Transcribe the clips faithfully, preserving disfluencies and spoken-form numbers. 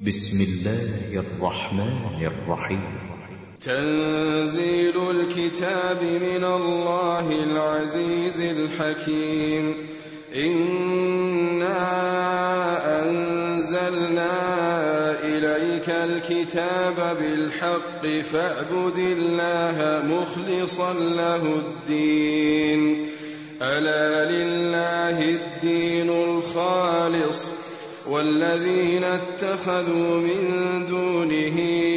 بسم الله الرحمن الرحيم. تنزيل الكتاب من الله العزيز الحكيم. إنا أنزلنا إليك الكتاب بالحق فاعبد الله مخلصا له الدين. ألا لله الدين الخالص والذين اتخذوا من دونه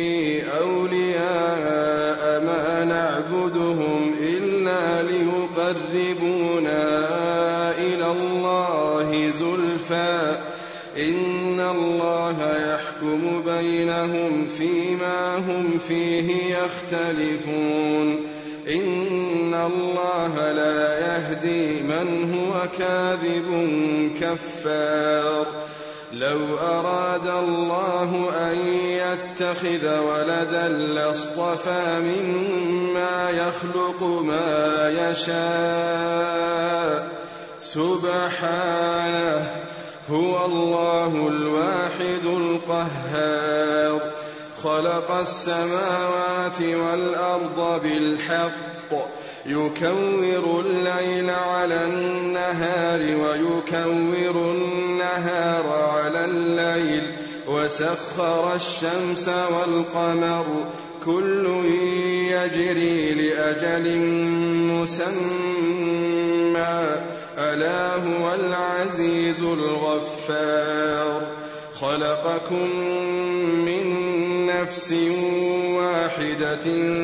أولياء ما نعبدهم إلا ليقربونا إلى الله زلفى إن الله يحكم بينهم فيما هم فيه يختلفون. إن الله لا يهدي من هو كاذب كفار. لو أراد الله أن يتخذ ولدا لاصطفى مما يخلق ما يشاء سبحانه هو الله الواحد القهار. خلق السماوات والأرض بالحق يكور الليل على النهار ويكور النهار على الليل وسخر الشمس والقمر كل يجري لأجل مسمى ألا هو العزيز الغفار. خلقكم من نفس واحدة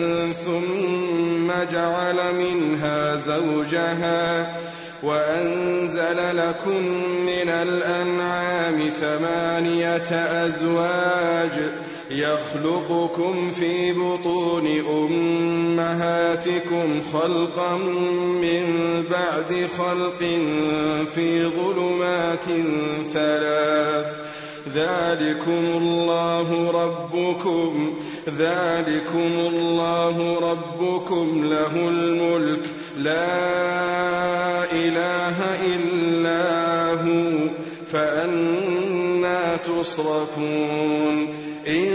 ثم جعل منها زوجها وأنزل لكم من الأنعام ثمانية أزواج يخلقكم في بطون أمهاتكم خلقا من بعد خلق في ظلمات ثلاث ذلكم الله ربكم ذلكم الله ربكم له الملك لا إله إلا هو فأنى تصرفون. إن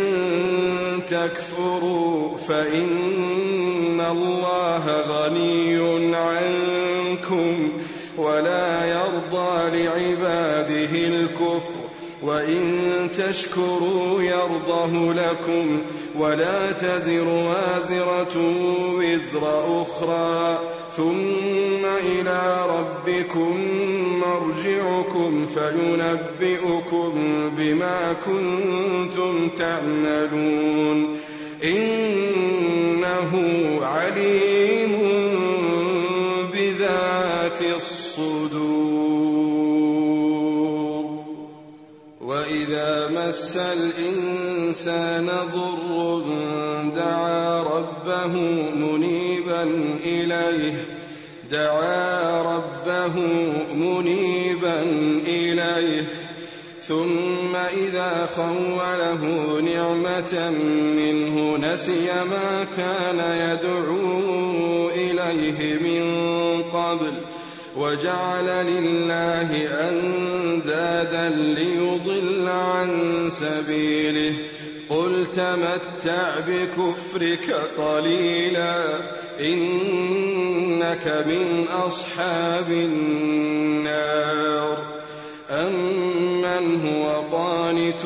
تكفروا فإن الله غني عنكم ولا يرضى لعباده الكفر وإن تشكروا يرضه لكم ولا تزر وازرة وزر أخرى ثم إلى ربكم مرجعكم فينبئكم بما كنتم تعملون. إنه عليم بذات الصدور. وإذا مس الإنسان ضر دعا ربه منيبا إليه دعا ربه منيبا إليه ثم إذا خوله نعمة منه نسي ما كان يدعو إليه من قبل وجعل لله أندادا ليضل عن سبيله. قل تمتع بكفرك قليلا إنك من أصحاب النار. أمن هو قانت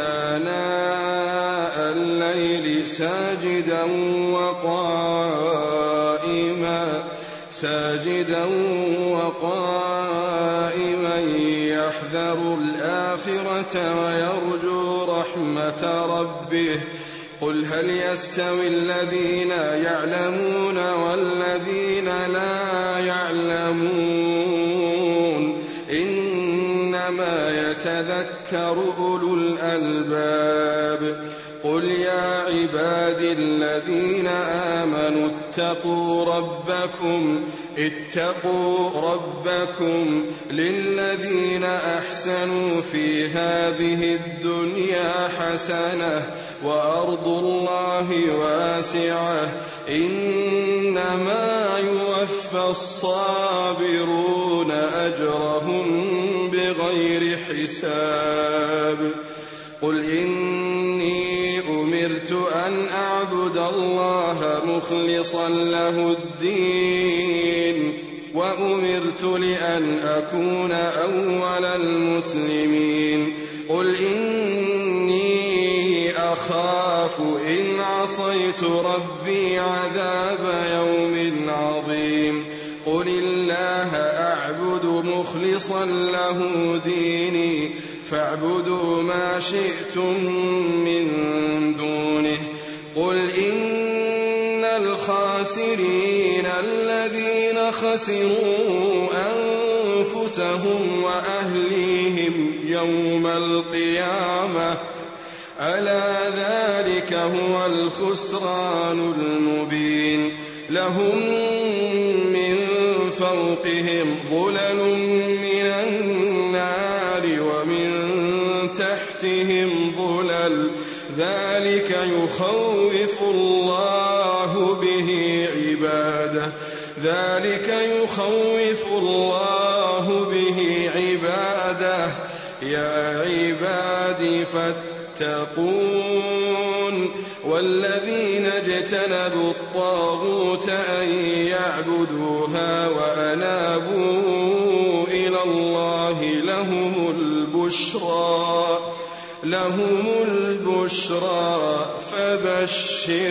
آناء الليل ساجدا وقائما ساجدا وقائما يحذر الآخرة ويرجو رحمة ربه. قل هل يستوي الذين يعلمون والذين لا يعلمون إنما يتذكر أولو الألباب. قل يا عبادي الذين آمنوا اتقوا ربكم اتقوا ربكم للذين أحسنوا في هذه الدنيا حسنة وأرض الله واسعة إنما يوفى الصابرون أجرهم بغير حساب. قل إني أمرت أن أعبد الله مخلصا له الدين وأمرت لأن أكون أول المسلمين قل إني أخاف إن عصيت ربي عذاب يوم عظيم قل الله أعبد مخلصا له ديني فاعبدوا ما شئتم من دونه قل إن الخاسرين الذين خسروا أنفسهم وأهليهم يوم القيامة ألا ذلك هو الخسران المبين لهم من فوقهم ظلل من النار ومن تحتهم ظلل ذلك يخوف الله به عباده ذلك يخوف الله به عباده يا عبادي فاتقون والذين اجتنبوا الطاغوت أن يعبدوها وأنابوا إلى الله لهم البشرى لهم البشرى فبشر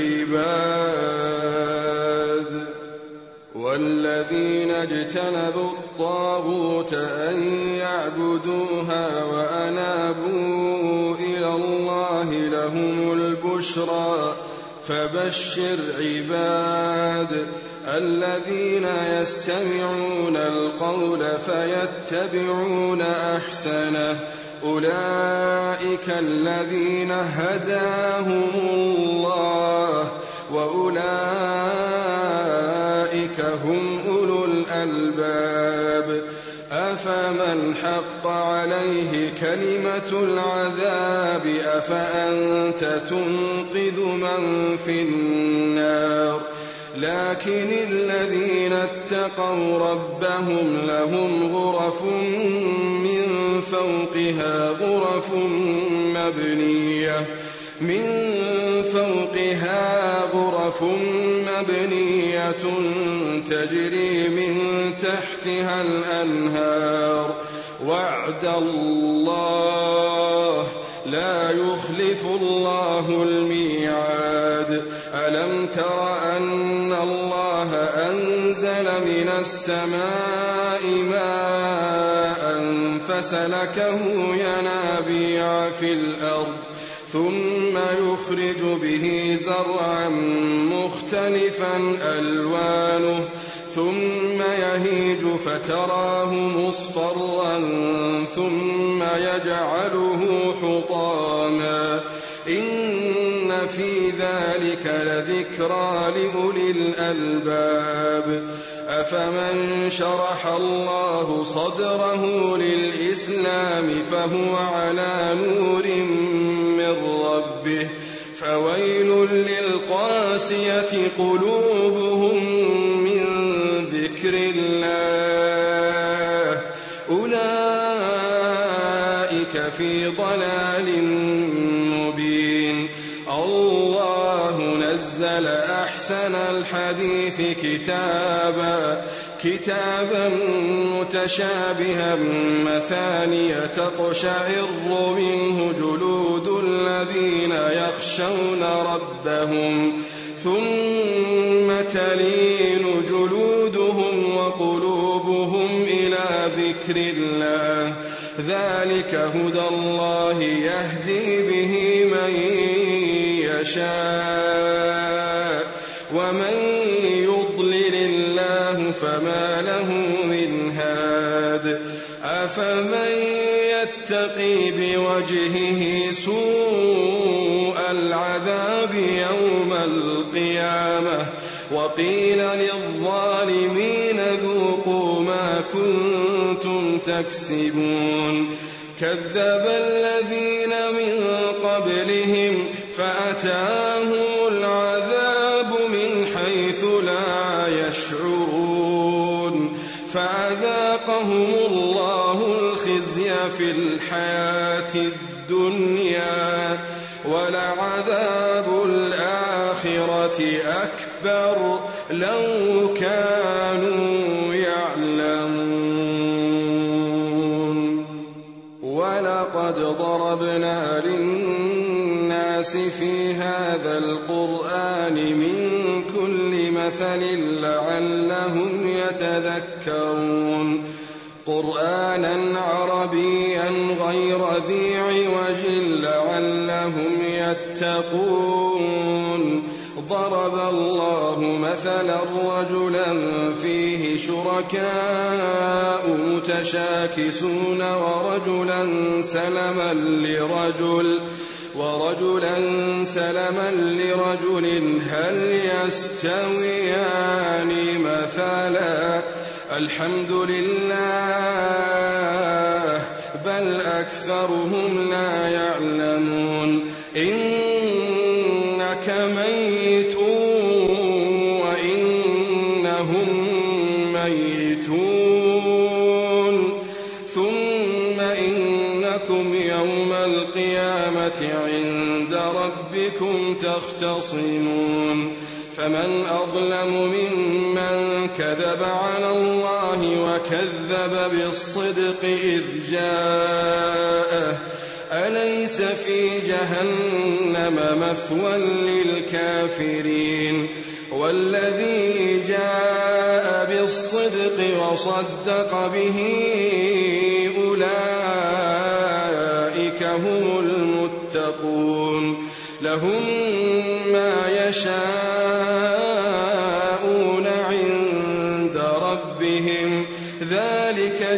عباد والذين اجتنبوا الطاغوت أن يعبدوها وأنابوا إلى الله لهم البشرى فبشر عباد الذين يستمعون القول فيتبعون أحسنه أولئك الذين هداهم الله وأولئك هم أولو الألباب أفمن حق عليه كلمة العذاب أفأنت تنقذ من في النار لكن الذين اتقوا ربهم لهم غرف من فوقها غرف مبنية من فوقها غرف مبنية تجري من تحتها الأنهار وعد الله لا يخلف الله الميعاد ألم تر أن الله أنزل من السماء ماء فسلكه ينابيع في الأرض ثم يخرج به زرعا مختلفا ألوانه ثم يهيج فتراه مصفرا ثم يجعله حطاما إن في ذلك لذكرى لأولي الألباب أفمن شرح الله صدره للإسلام فهو على نور من ربه فويل للقاسية قلوبهم من ذكر الله أولئك في ضلال مبين الله نزل أحسن الحديث كتابا كتابا متشابها مثانية تقشعر منه جلود الذين يخشون ربهم ثم تلين جلودهم وقلوبهم إلى ذكر الله ذلك هدى الله يهدي به من يشاء ومن يضلل الله فما له من هاد أفمن يتقي بوجهه سوء العذاب يوم القيامة وقيل للظالمين ذوقوا ما كنتم تكسبون كذب الذين من قبلهم فأتاهم العذاب من حيث لا يشعرون فأذاقهم الله الخزي في الحياة الدنيا الدنيا ولعذاب الآخرة أكبر لو كانوا يعلمون. ولقد ضربنا للناس في هذا القرآن من كل مثل لعلهم يتذكرون. قرآنا عربيا غير ذي عوج لعلهم يتقون. ضرب الله مثلا رجلا فيه شركاء متشاكسون ورجلا سلما لرجل ورجلا سلما لرجل هل يستويان مثلا الحمد لله بل أكثرهم لا يعلمون. إنك ميت وإنهم ميتون ثم إنكم يوم القيامة عند ربكم تختصمون. فمن أظلم ممن كذب على الله وكذب بالصدق إذ جاءه أليس في جهنم مثوى للكافرين. والذي جاء بالصدق وصدق به أولئك هم المتقون. لهم ما يشاءون عند ربهم ذلك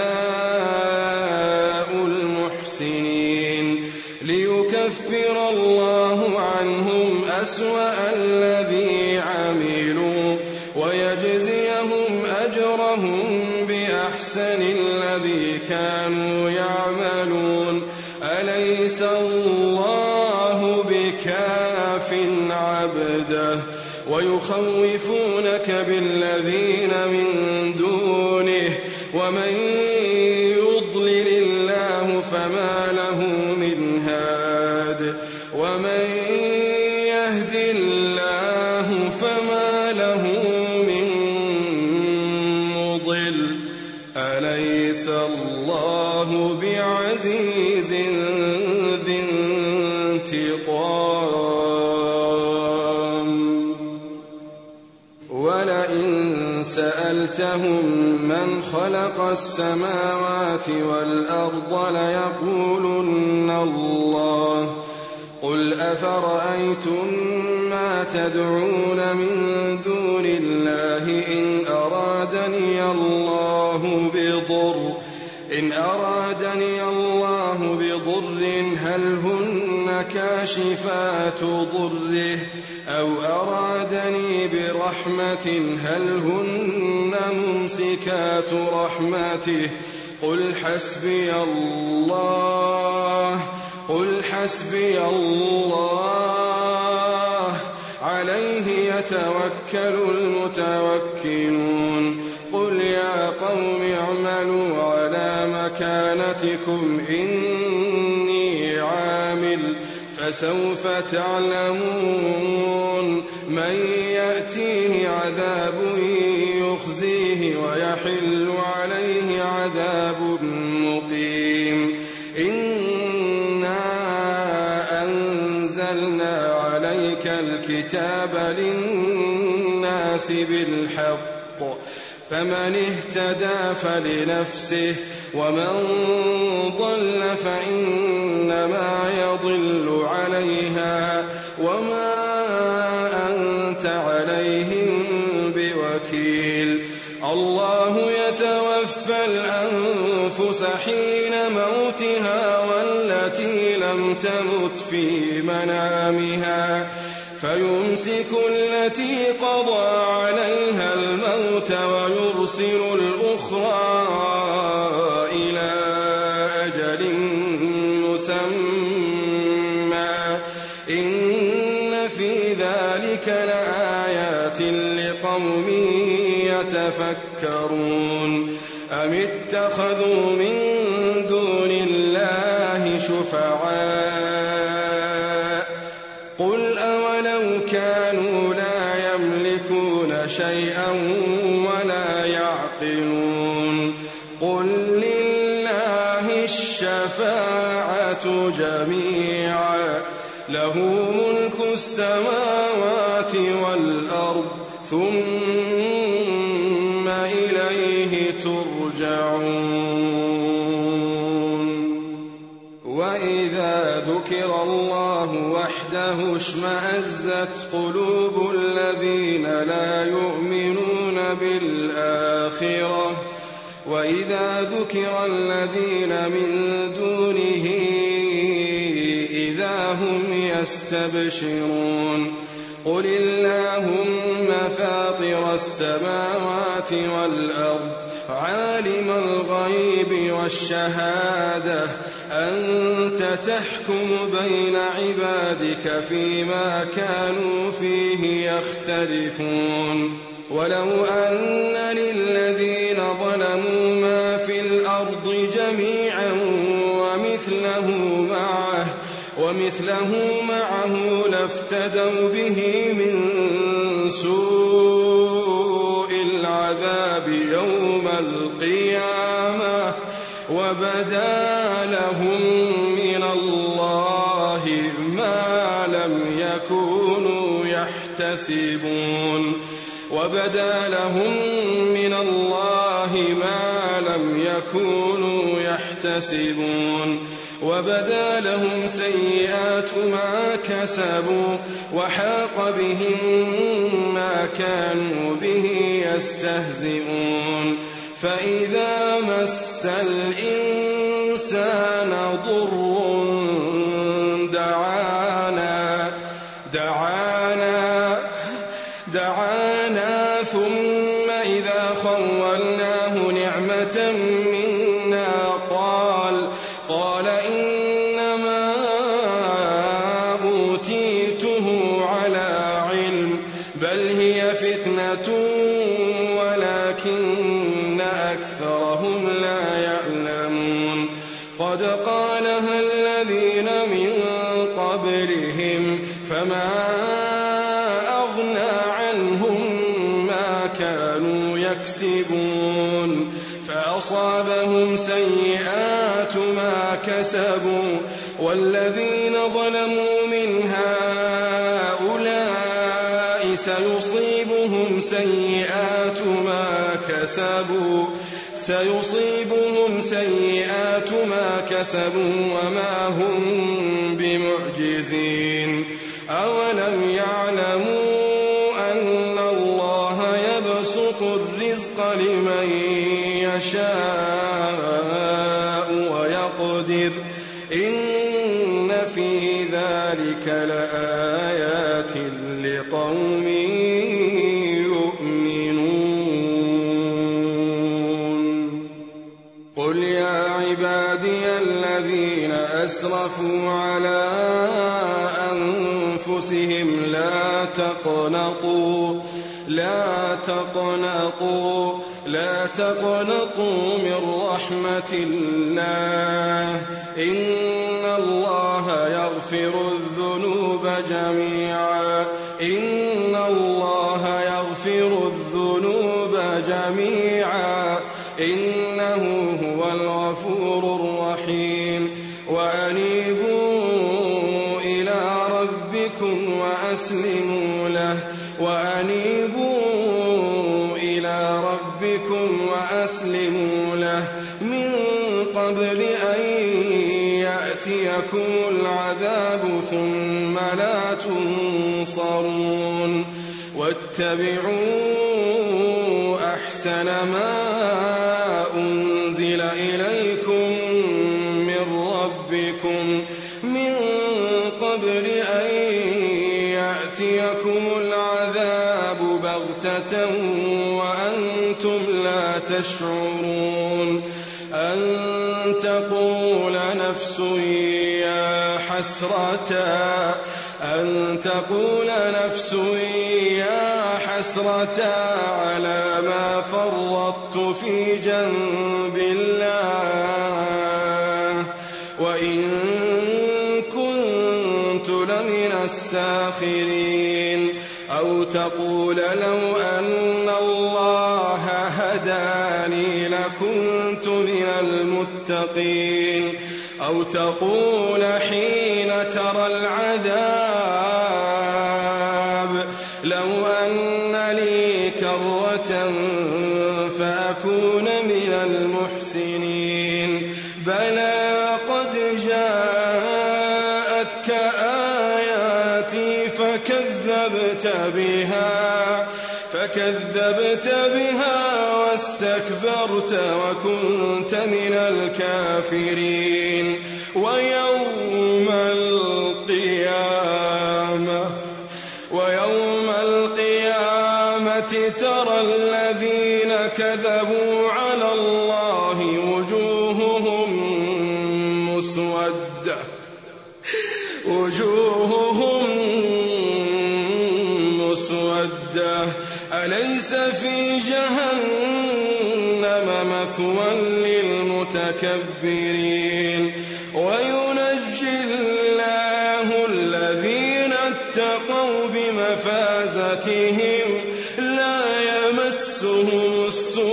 جزاء المحسنين. ليكفر الله عنهم أسوأ الذي عملوا ويجزيهم أجرهم بأحسن الذي كانوا يعملون. أليس الله بكاف عبده ويخوفونك بالذين من دونه ومن يضلل الله فما له من هاد ومن يهد الله فما له من مضل. أليس الله بعزيز ذي انتقام. ولئن سألتهم من خلق السماوات والأرض ليقولن الله. قل أفرأيتم ما تدعون من دون الله إن أرادني الله بضر إن أرادني الله بضر هل هن كاشفات ضره أو أرادني برحمة هل هن ممسكات رحمته. قل حسبي الله قل حسبي الله عليه يتوكل المتوكلون. قل يا قوم اعملوا على مكانتكم إني عامل فسوف تعلمون من يأتيه عذاب يخزيه ويحل عليه عذاب مقيم. إنا أنزلنا عليك الكتاب للناس بالحق فمن اهتدى فلنفسه ومن ضل فإنما يضل عليها وما أنت عليهم بوكيل. الله يتوفى الأنفس حين موتها والتي لم تمت في منامها فيمسك التي قضى عليها الموت ويرسل الأخرى إلى أجل مسمى إن في ذلك لآيات لقوم يتفكرون. أم اتخذوا من دون الله شفعاء قل أولو كانوا لا يملكون شيئا ولا يعقلون قل لله الشفاعة جميعا له ملك السماوات والأرض ثم إليه ترجعون وإذا ذكر الله وحده اشمأزت قلوب الذين لا يؤمنون بالآخرة وإذا ذكر الذين من دونه إذا هم يستبشرون قل اللهم فاطر السماوات والأرض عالم الغيب والشهادة أنت تحكم بين عبادك فيما كانوا فيه يختلفون ولو أن للذين ظلموا ما في الأرض جميعا ومثله معه ومثله معه لافتدوا به من سوء العذاب يوم القيامة وبدا لهم من الله ما لم يكونوا يحتسبون وبدا لهم من الله ما لم يكونوا يحتسبون وبدا لهم سيئات ما كسبوا وحاق بهم ما كانوا به يستهزئون فإذا مس الإنسان ضر دعانا دعانا دعانا ثم إذا خولناه نعمة منا قال قال إنما أوتيته على علم بل هي فتنة ولكن أكثرهم لا يعلمون قد قالها الذين من قبلهم فما أغنى عنهم ما كانوا يكسبون فأصابهم سيئات ما كسبوا والذين ظلموا من هؤلاء سيصيبهم سيئات ما كسبوا سيصيبهم سيئات ما كسبوا وما هم بمعجزين أولم يعلموا أن الله يبسط الرزق لمن يشاء ويقدر إن في ذلك لآيات لقوم يؤمنون قل يا عبادي الذين أسرفوا على أنفسهم لا تقنطوا لا تقنطوا لا تقنطوا من رحمة الله إن الله يغفر الذنوب جميعا إن الله يغفر الذنوب جميعا إنه هو الغفور الرحيم وأنيبوا إلى ربكم وأسلموا له وأنيبوا إلى ربكم وأسلموا له من قبل أن يأتيكم العذاب ثم لا تنصرون واتبعوا أحسن ما أنزل إليكم من ربكم من قبل أن يأتيكم العذاب بغتة وأنتم لا تشعرون أن تقول نفس يا حسرة أن تقول نفس يا حسرة على ما فرطت في جنب الله وإن كنت لمن الساخرين أو تقول لو أن الله هداني لكنت من المتقين أو تقول حين ترى العذاب لو أن لي كرة فأكون من المحسنين بلى قد جاءتك آياتي فكذبت بها فكذبت بها واستكبرت وكنت من الكافرين ويوم القيامة ويوم القيامة ترى الذين كذبوا على الله وجوههم مسودة وجوههم مسودة أليس في جهنم مثوى للمتكبرين وينجي الله الذين اتقوا بمفازتهم لا يمسهم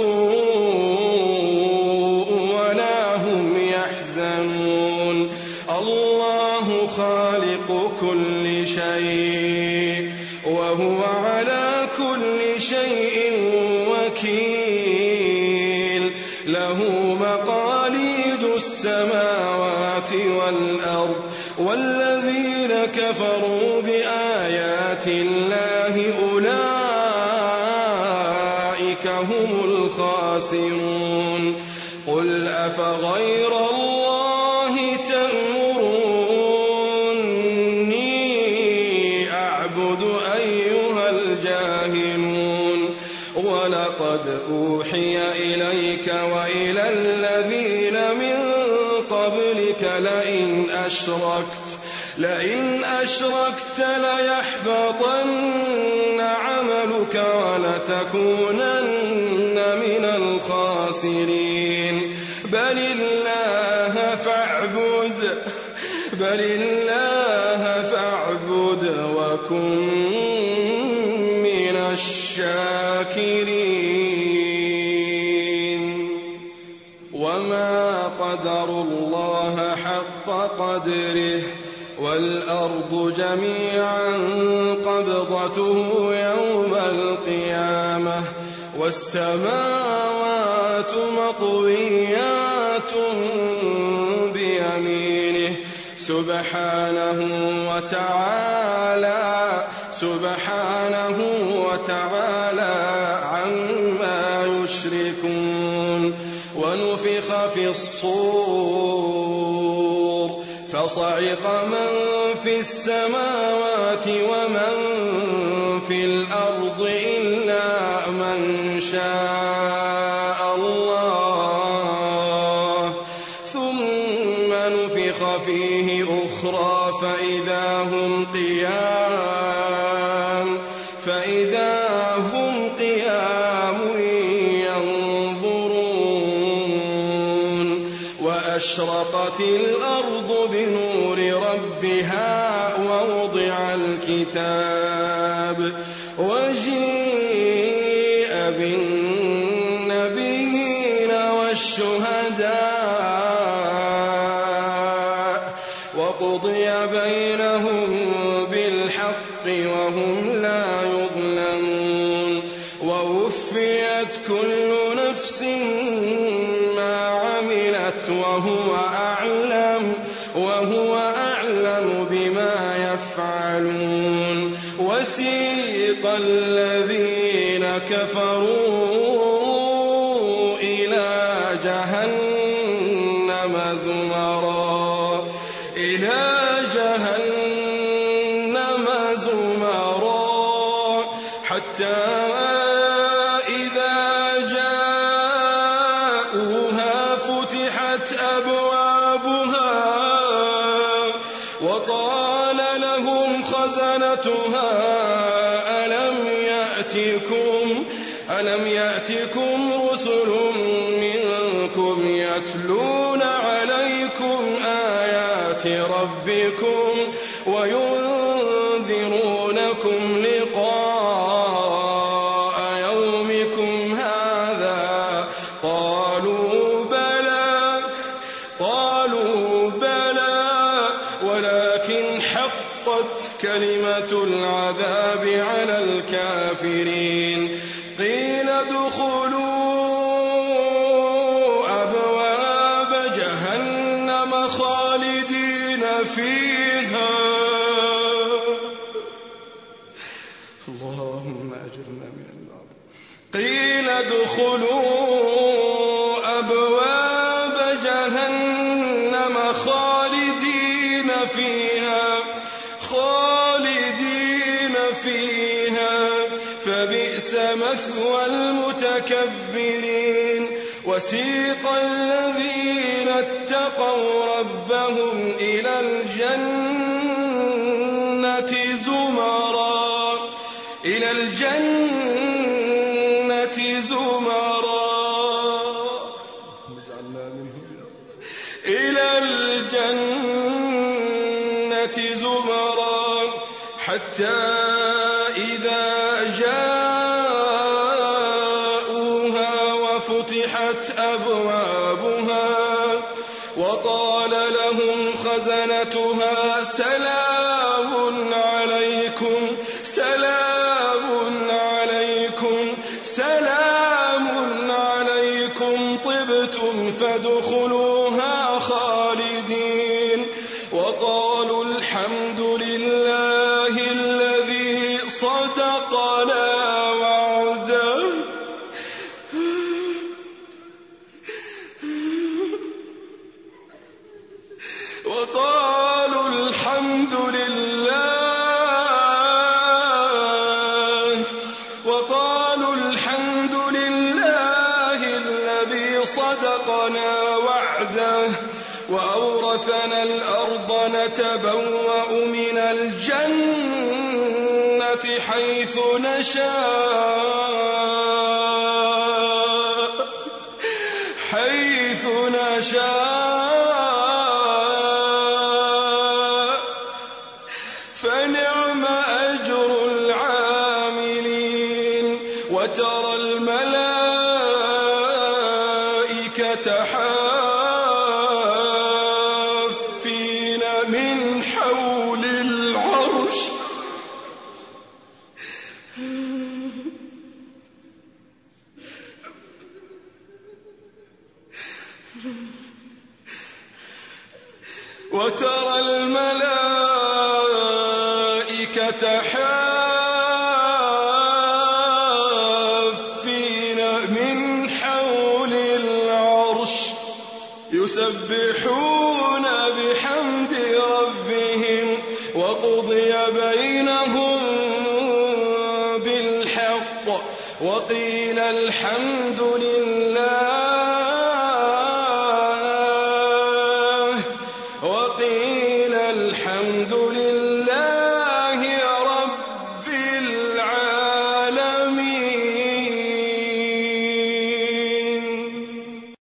السوء ولا هم يحزنون الله خالق كل شيء وهو على كل شيء وكيل له مقاليد السماوات والأرض والذين كفروا بآيات الله أولئك هم الخاسرون قل أفغير الله تأمروني أعبد أيها الجاهلون ولقد أوحي إليك وإلى الذين من قبلك لئن أشركت لئن أشركت ليحبطن عملك ولتكونن من الخاسرين بل الله فاعبد بل الله فاعبد وكن من الشاكرين وما قدروا الله حق قدره والأرض جميعا قبضته يوم القيامة والسماوات مطويات بيمينه سبحانه وتعالى سبحانه وتعالى عما يشركون ونفخ في الصور فصعق من في السماوات ومن في الأرض إلا من شاء الله ثم نفخ فيه أخرى فإذا هم قيام فإذا هم قيام ينظرون وأشرقت الأرض بنور ربها ووضع الكتاب وجيء بالنبيين والشهداء وقضي بينهم بالحق وهم لا يظلمون ووفيت كل نفس ما عملت وهو أعلم وهو أعلم بما يفعلون وسيق الذين كفروا إلى جهنم زمرا إلى جهنم زمرا حتى إذا جاءوها فتحت أبوابها وقال لهم خزنتها ألم يأتكم ألم يأتكم رسل منكم يتلون عليكم آيات آيات ربكم وينذرونكم لقاء يومكم هذا. قالوا بلى قالوا بلى ولكن حقت كلمة العذاب على الكافرين. قيل ادخلوا أبواب جهنم خالدين فيها. اللهم أجرنا من النار. قيل ادخلوا أبواب جهنم خالدين فيها خالدين فيها فبئس مثوى المتكبرين. وسيق الذين اتقوا ربهم إلى الجنة زمرا إلى الجنة زمرا إلى الجنة زمرا حتى إذا جاءوها وفتحت أبوابها وقال لهم خزنتها سلام عليكم سلام عليكم سلام عليكم طبتم فادخلوها خالدين. وقالوا الحمد لله الذي صدقنا وعده وقالوا الحمد لله وقالوا الحمد لله الذي صدقنا وعده وأورثنا الأرض نتبوأ من الجنة حيث نشاء حيث نشاء فنعم أجر العاملين. وترى الملائكة حافين من حول العرش وترى الملائكة حافين من حول العرش يسبحون بحمد ربهم وقضي بينهم بالحق وقيل الحمد لله وقيل الحمد لله